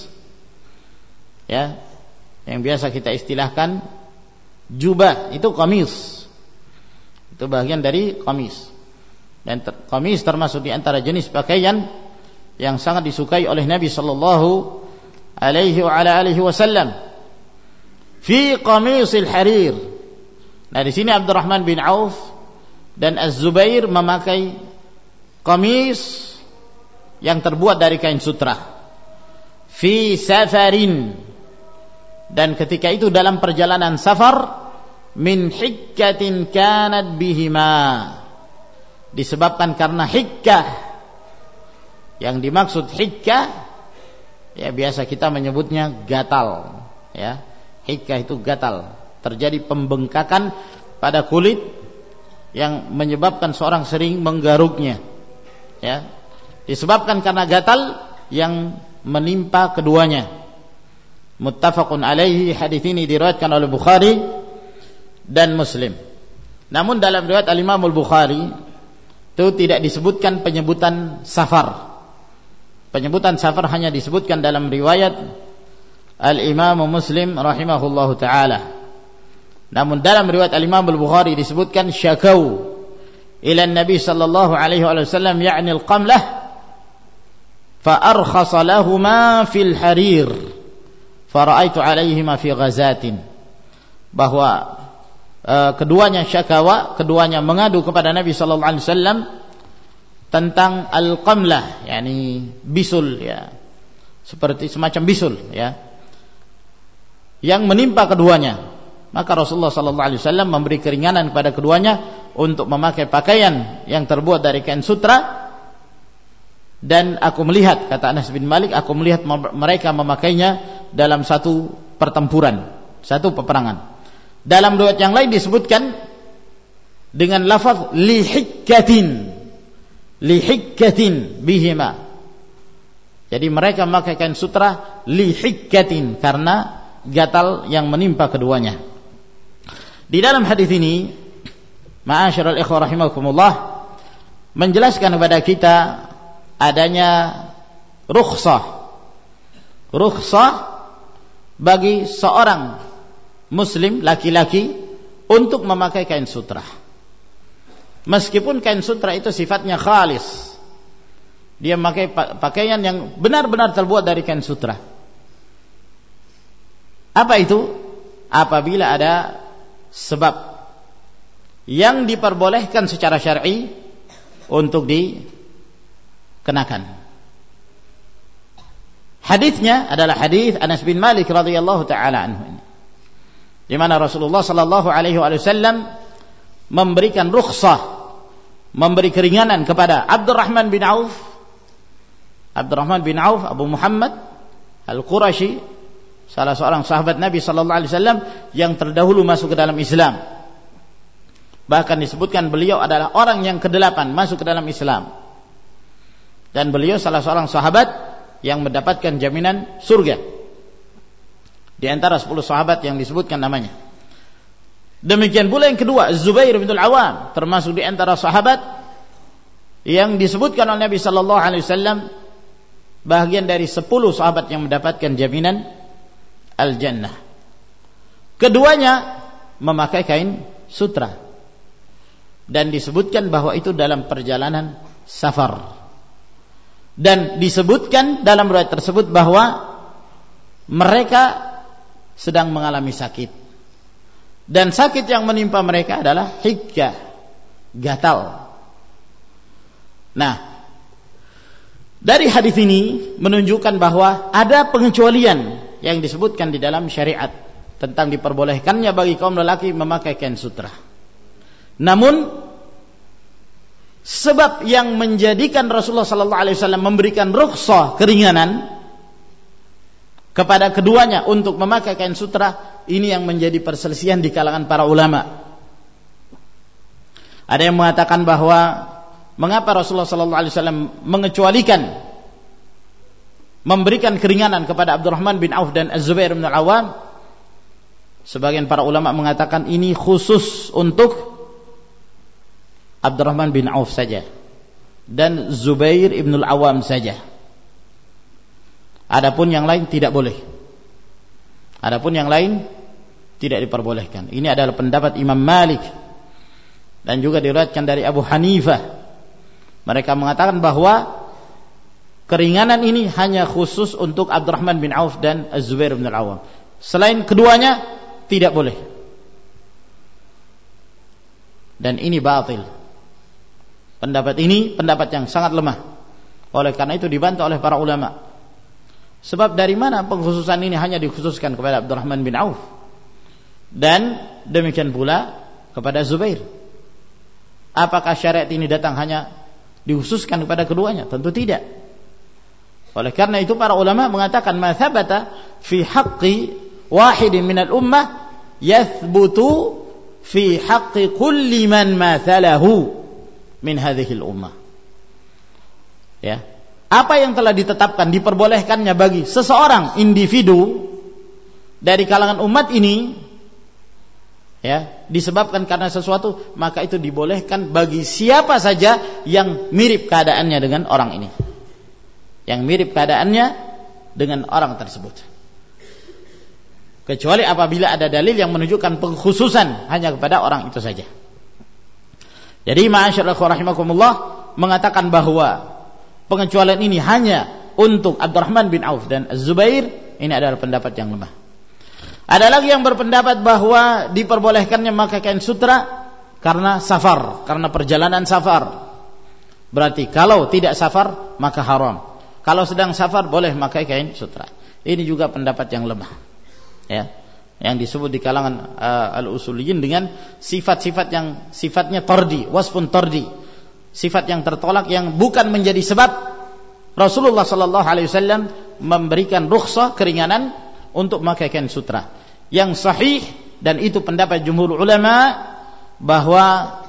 Ya, yang biasa kita istilahkan jubah, itu qamis. Itu bagian dari qamis. Dan qamis termasuk di antara jenis pakaian yang sangat disukai oleh Nabi sallallahu alaihi wa alihi wasallam. Fi qamisil harir. Nah, di sini Abdurrahman bin Auf dan Az-Zubair memakai qamis yang terbuat dari kain sutra. Fi safarin, dan ketika itu dalam perjalanan safar, min hikkatin kanat bihima, disebabkan karena hikkah. Yang dimaksud hikkah, ya biasa kita menyebutnya gatal, ya. Hikkah itu gatal, terjadi pembengkakan pada kulit yang menyebabkan seorang sering menggaruknya, ya. Disebabkan karena gatal yang menimpa keduanya. Muttafaqun alaihi, hadis ini diriwayatkan oleh Bukhari dan Muslim. Namun dalam riwayat Al-Imam Al-Bukhari itu tidak disebutkan penyebutan safar. Penyebutan safar hanya disebutkan dalam riwayat Al-Imam Muslim rahimahullahu taala. Namun dalam riwayat Al-Imam Al-Bukhari disebutkan syakau ila Nabi sallallahu alaihi wasallam, ya'ni al-qamlah, fa arkhasa lahumā fil harir fara'aitu 'alaihima fi ghazatin. Bahwa keduanya syakawa, keduanya mengadu kepada Nabi sallallahu alaihi wasallam tentang al-qamlah, yakni bisul, ya. Seperti semacam bisul, ya, yang menimpa keduanya. Maka Rasulullah sallallahu alaihi wasallam memberi keringanan kepada keduanya untuk memakai pakaian yang terbuat dari kain sutra. Dan aku melihat, kata Anas bin Malik, aku melihat mereka memakainya dalam satu pertempuran, satu peperangan. Dalam riwayat yang lain disebutkan dengan lafaz lihikkatin bihima. Jadi mereka memakai kain sutra lihikkatin, karena gatal yang menimpa keduanya. Di dalam hadis ini, ma'asyiral ikhwah rahimakumullah, menjelaskan kepada kita adanya rukhsah bagi seorang muslim laki-laki untuk memakai kain sutra. Meskipun kain sutra itu sifatnya khalis, dia memakai pakaian yang benar-benar terbuat dari kain sutra, Apa itu? Apabila ada sebab yang diperbolehkan secara syar'i untuk dikenakan. Hadisnya adalah hadis Anas bin Malik radhiyallahu taala anhu, di mana Rasulullah sallallahu alaihi wasallam memberikan rukhsah, memberi keringanan kepada Abdurrahman bin Auf. Abdurrahman bin Auf Abu Muhammad Al-Qurashi, salah seorang sahabat Nabi sallallahu alaihi wasallam yang terdahulu masuk ke dalam Islam. Bahkan disebutkan beliau adalah orang yang ke-8 masuk ke dalam Islam. Dan beliau salah seorang sahabat yang mendapatkan jaminan surga di antara 10 sahabat yang disebutkan namanya. Demikian pula yang kedua, Zubair bin Al-Awwam, termasuk di antara sahabat yang disebutkan oleh Nabi sallallahu alaihi wasallam bahagian dari 10 sahabat yang mendapatkan jaminan al-jannah. Keduanya memakai kain sutra dan disebutkan bahwa itu dalam perjalanan safar. Dan disebutkan dalam riwayat tersebut bahwa mereka sedang mengalami sakit. Dan sakit yang menimpa mereka adalah hikkah, gatal. Nah, dari hadis ini menunjukkan bahwa ada pengecualian yang disebutkan di dalam syariat tentang diperbolehkannya bagi kaum lelaki memakai kain sutra. Namun sebab yang menjadikan Rasulullah sallallahu alaihi wasallam memberikan rukhsah, keringanan kepada keduanya untuk memakai kain sutra, ini yang menjadi perselisihan di kalangan para ulama. Ada yang mengatakan bahwa mengapa Rasulullah sallallahu alaihi wasallam mengecualikan memberikan keringanan kepada Abdurrahman bin Auf dan Az-Zubair bin Al-Awwam. Sebagian para ulama mengatakan ini khusus untuk Abdurrahman bin Auf saja dan Zubair ibn al-Awwam saja. Adapun yang lain tidak boleh. Adapun yang lain tidak diperbolehkan. Ini adalah pendapat Imam Malik dan juga diriwayatkan dari Abu Hanifah. Mereka mengatakan bahwa keringanan ini hanya khusus untuk Abdurrahman bin Auf dan Az-Zubair bin al-Awwam. Selain keduanya tidak boleh. Dan ini batil. Pendapat ini pendapat yang sangat lemah. Oleh karena itu dibantah oleh para ulama. Sebab dari mana pengkhususan ini hanya dikhususkan kepada Abdurrahman bin Auf dan demikian pula kepada Zubair? Apakah syariat ini datang hanya dikhususkan kepada keduanya? Tentu tidak. Oleh karena itu para ulama mengatakan ma thabata fi haqqi wahidin minal ummah yathbutu fi haqqi kulli man mathalahu min hadhil ummah. Ya. Apa yang telah ditetapkan diperbolehkannya bagi seseorang individu dari kalangan umat ini, ya, disebabkan karena sesuatu, maka itu dibolehkan bagi siapa saja yang mirip keadaannya dengan orang ini. Yang mirip keadaannya dengan orang tersebut. Kecuali apabila ada dalil yang menunjukkan pengkhususan hanya kepada orang itu saja. Jadi ma'asyiral rahimakumullah mengatakan bahwa pengecualian ini hanya untuk Abdurrahman bin Auf dan Az-Zubair, ini adalah pendapat yang lemah. Ada lagi yang berpendapat bahwa diperbolehkannya memakai kain sutra karena safar, karena perjalanan safar. Berarti kalau tidak safar maka haram. Kalau sedang safar boleh memakai kain sutra. Ini juga pendapat yang lemah. Ya. Yang disebut di kalangan al-usuliyin dengan sifat-sifat yang sifatnya tardi, wasfun tardi, sifat yang tertolak yang bukan menjadi sebab Rasulullah sallallahu alaihi wasallam memberikan rukhsah, keringanan untuk memakai kain sutra. Yang sahih dan itu pendapat jumhur ulama bahwa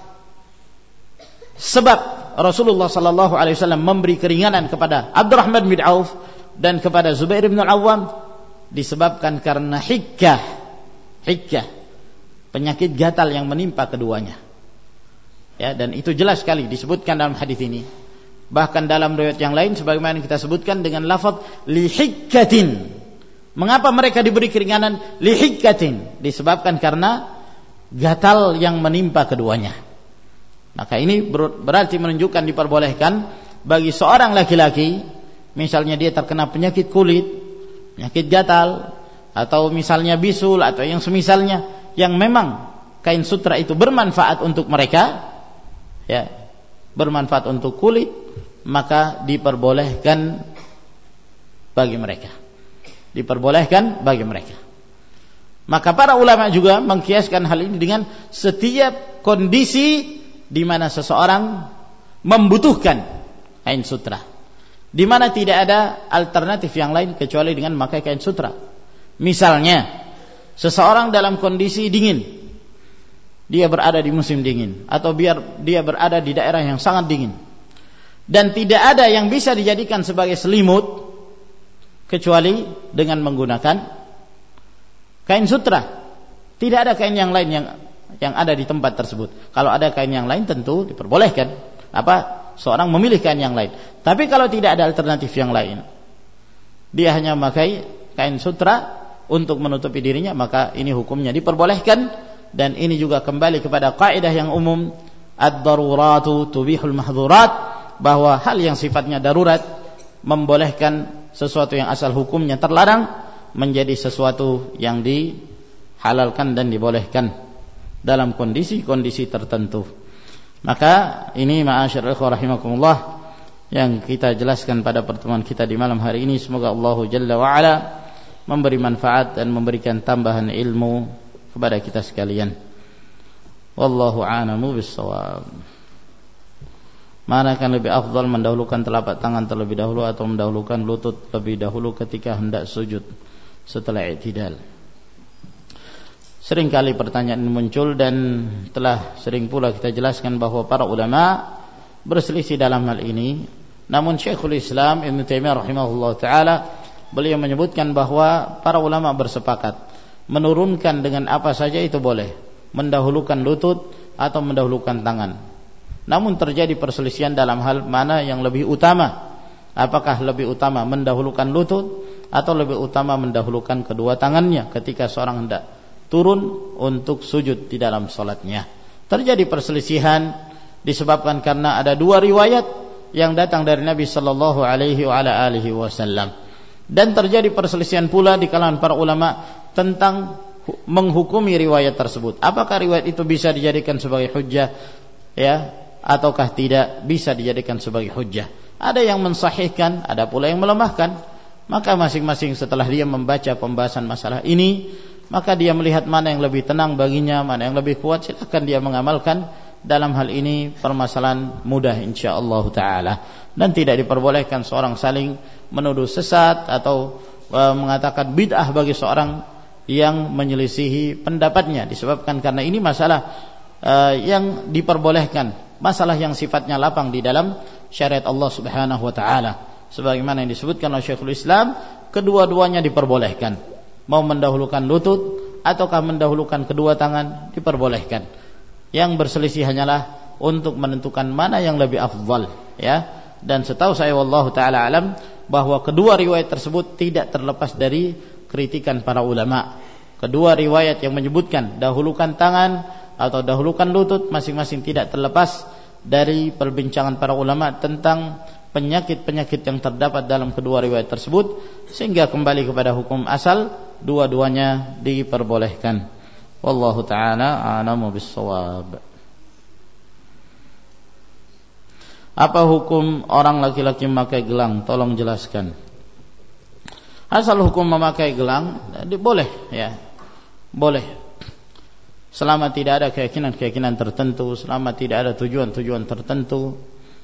sebab Rasulullah sallallahu alaihi wasallam memberi keringanan kepada Abdurrahman bin Auf dan kepada Zubair bin Al-Awwam disebabkan karena hikkah, penyakit gatal yang menimpa keduanya. Ya, dan itu jelas sekali disebutkan dalam hadis ini. Bahkan dalam riwayat yang lain sebagaimana kita sebutkan dengan lafaz li hikkatin. Mengapa mereka diberi keringanan li hikkatin? Disebabkan karena gatal yang menimpa keduanya. Maka ini berarti menunjukkan diperbolehkan bagi seorang laki-laki, misalnya dia terkena penyakit kulit, penyakit gatal, atau misalnya bisul atau yang semisalnya, yang memang kain sutra itu bermanfaat untuk mereka, ya, bermanfaat untuk kulit, maka diperbolehkan bagi mereka. Diperbolehkan bagi mereka. Maka para ulama juga mengkiaskan hal ini dengan setiap kondisi di mana seseorang membutuhkan kain sutra, di mana tidak ada alternatif yang lain kecuali dengan memakai kain sutra. Misalnya, seseorang dalam kondisi dingin, dia berada di musim dingin, atau dia berada di daerah yang sangat dingin, dan tidak ada yang bisa dijadikan sebagai selimut kecuali dengan menggunakan kain sutra. Tidak ada kain yang lain yang ada di tempat tersebut. Kalau ada kain yang lain tentu diperbolehkan seorang memilih kain yang lain. Tapi kalau tidak ada alternatif yang lain, dia hanya memakai kain sutra untuk menutupi dirinya, maka ini hukumnya diperbolehkan. Dan ini juga kembali kepada kaidah yang umum, ad-daruratu tubihul mahdzurat, bahwa hal yang sifatnya darurat membolehkan sesuatu yang asal hukumnya terlarang menjadi sesuatu yang dihalalkan dan dibolehkan dalam kondisi-kondisi tertentu. Maka ini ma'asyiral ikhwah rahimakumullah yang kita jelaskan pada pertemuan kita di malam hari ini. Semoga Allah Jalla wa Ala memberi manfaat dan memberikan tambahan ilmu kepada kita sekalian. Wallahu a'lamu bis-shawab. Mana akan lebih afdal, mendahulukan telapak tangan terlebih dahulu atau mendahulukan lutut lebih dahulu ketika hendak sujud setelah i'tidal? Seringkali pertanyaan ini muncul dan telah sering pula kita jelaskan bahwa para ulama berselisih dalam hal ini. Namun Syekhul Islam Ibnu Taimiyah rahimahullah taala, beliau menyebutkan bahwa para ulama bersepakat menurunkan dengan apa saja itu boleh, mendahulukan lutut atau mendahulukan tangan. Namun terjadi perselisihan dalam hal mana yang lebih utama. Apakah lebih utama mendahulukan lutut atau lebih utama mendahulukan kedua tangannya ketika seorang hendak turun untuk sujud di dalam salatnya. Terjadi perselisihan disebabkan karena ada dua riwayat yang datang dari Nabi sallallahu alaihi wasallam. Dan terjadi perselisihan pula di kalangan para ulama tentang menghukumi riwayat tersebut. Apakah riwayat itu bisa dijadikan sebagai hujjah, ya, ataukah tidak bisa dijadikan sebagai hujjah? Ada yang mensahihkan, ada pula yang melemahkan. Maka masing-masing setelah dia membaca pembahasan masalah ini, maka dia melihat mana yang lebih tenang baginya, mana yang lebih kuat, silakan dia mengamalkan. Dalam hal ini permasalahan mudah insyaallah taala, dan tidak diperbolehkan seorang saling menuduh sesat atau mengatakan bid'ah bagi seorang yang menyelisihi pendapatnya, disebabkan karena ini masalah yang diperbolehkan, masalah yang sifatnya lapang di dalam syariat Allah Subhanahu wa taala. Sebagaimana yang disebutkan oleh Syekhul Islam, kedua-duanya diperbolehkan. Mau mendahulukan lutut ataukah mendahulukan kedua tangan, diperbolehkan. Yang berselisih hanyalah untuk menentukan mana yang lebih afdal, ya. Dan setahu saya wallahu taala alam bahwa kedua riwayat tersebut tidak terlepas dari kritikan para ulama. Kedua riwayat yang menyebutkan dahulukan tangan atau dahulukan lutut masing-masing tidak terlepas dari perbincangan para ulama tentang penyakit-penyakit yang terdapat dalam kedua riwayat tersebut, sehingga kembali kepada hukum asal, dua-duanya diperbolehkan. Wallahu ta'ala a'lamu bis-shawab. Apa hukum orang laki-laki memakai gelang? Tolong jelaskan. Asal hukum memakai gelang boleh, ya. Boleh. Selama tidak ada keyakinan-keyakinan tertentu, selama tidak ada tujuan-tujuan tertentu.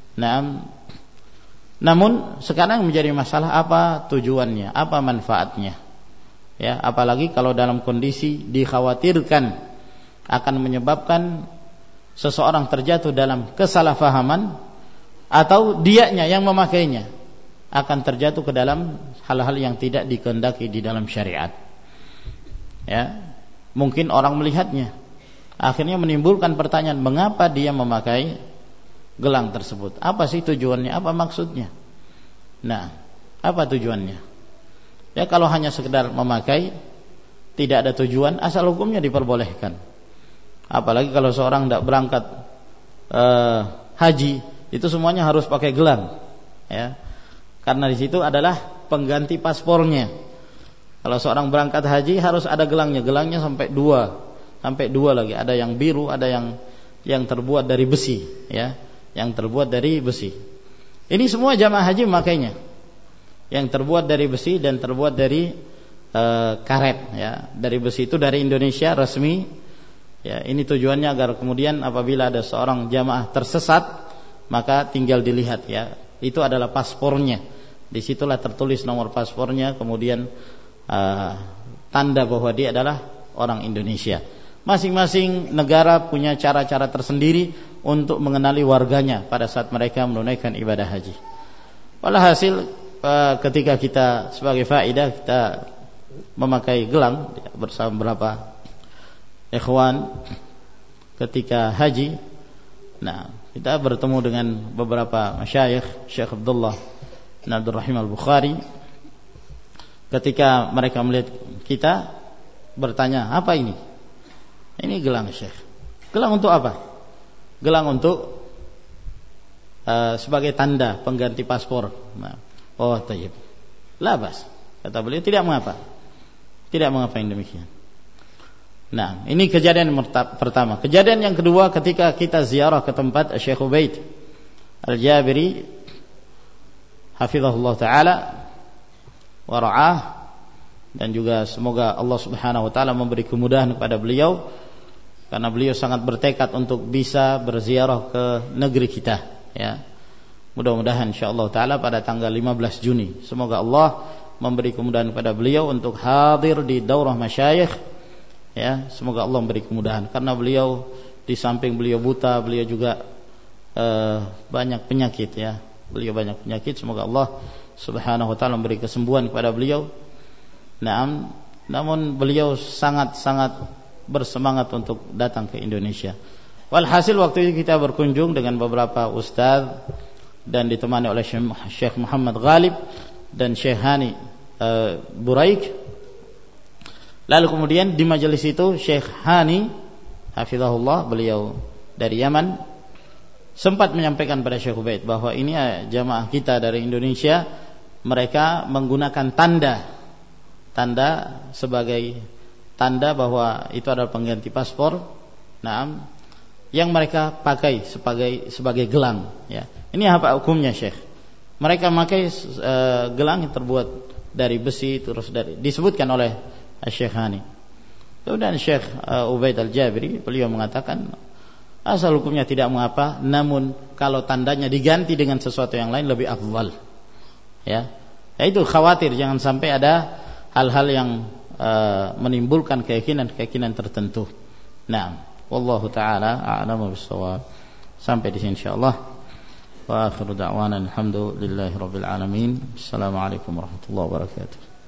Namun sekarang menjadi masalah apa tujuannya, apa manfaatnya. Ya, apalagi kalau dalam kondisi dikhawatirkan akan menyebabkan seseorang terjatuh dalam kesalahpahaman, atau dianya yang memakainya akan terjatuh ke dalam hal-hal yang tidak dikehendaki di dalam syariat. Ya, mungkin orang melihatnya, akhirnya menimbulkan pertanyaan, mengapa dia memakai gelang tersebut? Apa sih tujuannya? Apa maksudnya? Nah, apa tujuannya? Ya, kalau hanya sekedar memakai, tidak ada tujuan, asal hukumnya diperbolehkan. Apalagi kalau seorang tidak berangkat haji, itu semuanya harus pakai gelang, ya. Karena di situ adalah pengganti paspornya. Kalau seorang berangkat haji harus ada gelangnya sampai dua lagi. Ada yang biru, ada yang terbuat dari besi, ya, yang terbuat dari besi. Ini semua jamaah haji memakainya. Yang terbuat dari besi dan terbuat dari karet, ya, dari besi itu dari Indonesia resmi. Ya, ini tujuannya agar kemudian apabila ada seorang jamaah tersesat, maka tinggal dilihat, ya, itu adalah paspornya. Disitulah tertulis nomor paspornya, kemudian tanda bahwa dia adalah orang Indonesia. Masing-masing negara punya cara-cara tersendiri untuk mengenali warganya pada saat mereka menunaikan ibadah haji. Walhasil ketika kita sebagai faedah kita memakai gelang bersama beberapa ikhwan ketika haji. Nah, kita bertemu dengan beberapa masyayikh, Syekh Abdullah bin Abdul Rahim Al-Bukhari. Ketika mereka melihat kita, bertanya, apa ini? Ini gelang, Syekh. Gelang untuk apa? Gelang untuk sebagai tanda pengganti paspor. Nah, oh, tayyib. Labas. Kata beliau, tidak mengapa. Tidak mengapa yang demikian. Nah, ini kejadian pertama. Kejadian yang kedua ketika kita ziarah ke tempat Syekh Ubaid Al-Jabiri hafizahullah taala wa ra'ah, dan juga semoga Allah Subhanahu wa taala memberi kemudahan kepada beliau karena beliau sangat bertekad untuk bisa berziarah ke negeri kita, ya. Mudah-mudahan insyaallah taala pada tanggal 15 Juni semoga Allah memberi kemudahan kepada beliau untuk hadir di daurah masyayikh, ya. Semoga Allah memberi kemudahan karena beliau di samping beliau buta, beliau juga banyak penyakit, ya. Beliau banyak penyakit, semoga Allah Subhanahu wa taala memberi kesembuhan kepada beliau. Namun beliau sangat-sangat bersemangat untuk datang ke Indonesia. Walhasil waktu itu kita berkunjung dengan beberapa ustaz dan ditemani oleh Syekh Muhammad Ghalib dan Syekh Hani Buraik. Lalu kemudian di majelis itu Syekh Hani hafizahullah, beliau dari Yaman, sempat menyampaikan pada Syekh Ubaid bahwa ini jamaah kita dari Indonesia, mereka menggunakan tanda sebagai tanda bahwa itu adalah pengganti paspor, nah, yang mereka pakai sebagai gelang, ya. Ini apa hukumnya, Syekh? Mereka memakai gelang yang terbuat dari besi, terus disebutkan oleh Syekh Hani. Kemudian Syekh Ubaid Al-Jabiri beliau mengatakan asal hukumnya tidak mengapa, namun kalau tandanya diganti dengan sesuatu yang lain lebih afdal, ya. Itu khawatir jangan sampai ada hal-hal yang menimbulkan keyakinan tertentu. Nah, wallahu taala a'lamu bis-shawab. Sampai di sini insyaallah. Wa akhiru da'wana alhamdulillahirabbil alamin. Assalamualaikum warahmatullahi wabarakatuh.